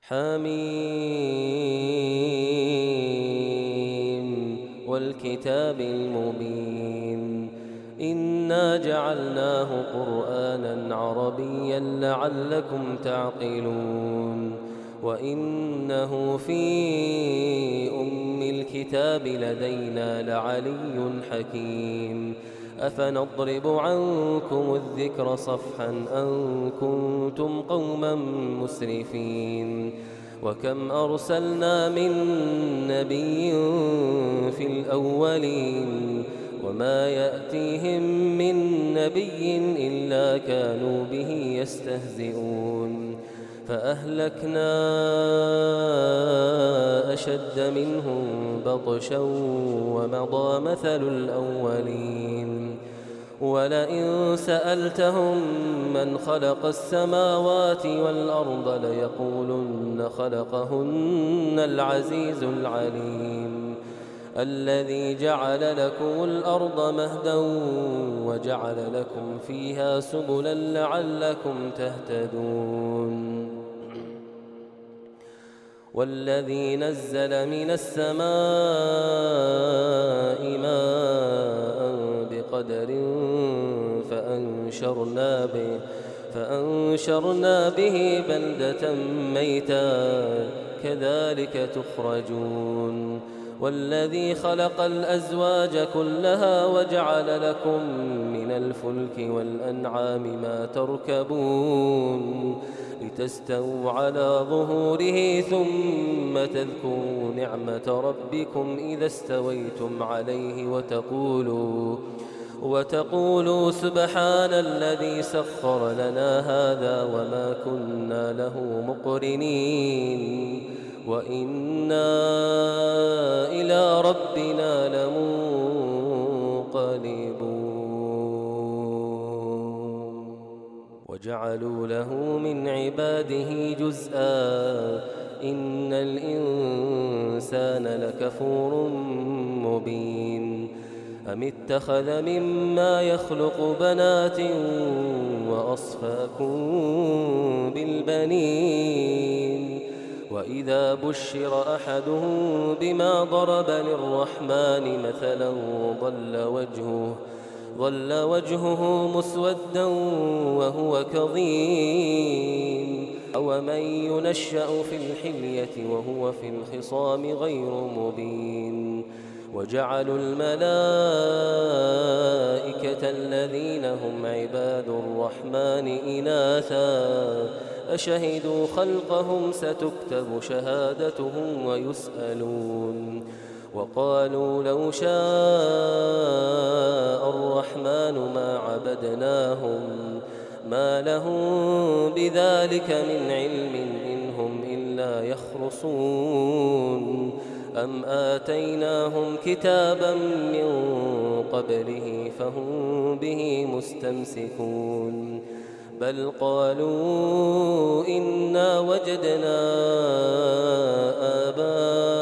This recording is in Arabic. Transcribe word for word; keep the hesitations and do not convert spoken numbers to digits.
حميم والكتاب المبين إنا جعلناه قرآنا عربيا لعلكم تعقلون وإنه في أم الكتاب لدينا لعلي حكيم أفنضرب عنكم الذكر صفحا أن كنتم قوما مسرفين وكم أرسلنا من نبي في الأولين وما يأتيهم من نبي إلا كانوا به يستهزئون فأهلكنا أشد منهم بطشا ومضى مثل الأولين ولئن سألتهم من خلق السماوات والأرض ليقولن خلقهن العزيز العليم الذي جعل لكم الأرض مهدا وجعل لكم فيها سبلا لعلكم تهتدون والذي نزل من السماء ماء بقدر فأنشرنا به, فأنشرنا به بلدة ميتا كذلك تخرجون والذي خلق الأزواج كلها وجعل لكم من الفلك والأنعام ما تركبون لتستووا على ظهوره ثم تذكروا نعمة ربكم إذا استويتم عليه وتقولوا وتقولوا سبحان الذي سخر لنا هذا وما كنا له مقرنين وإنا إلى ربنا لمنقلبون وجعلوا له من عباده جزءا إن الإنسان لكفور مبين أم اتخذ مما يخلق بنات وأصفاكم بالبنين وإذا بشر أحدهم بما ضرب للرحمن مثلا ظل وجهه, ظل وجهه مسودا وهو كظيم أومن ينشأ في الحلية وهو في الخصام غير مبين وجعلوا الملائكة الذين هم عباد الرحمن إناثا أشهدوا خلقهم ستكتب شهادتهم ويسألون وقالوا لو شاء الرحمن ما عبدناهم ما لهم بذلك من علم إن هم إلا يخرصون أم آتيناهم كتابا من قبله فهم به مستمسكون بل قالوا إنا وجدنا آباءنا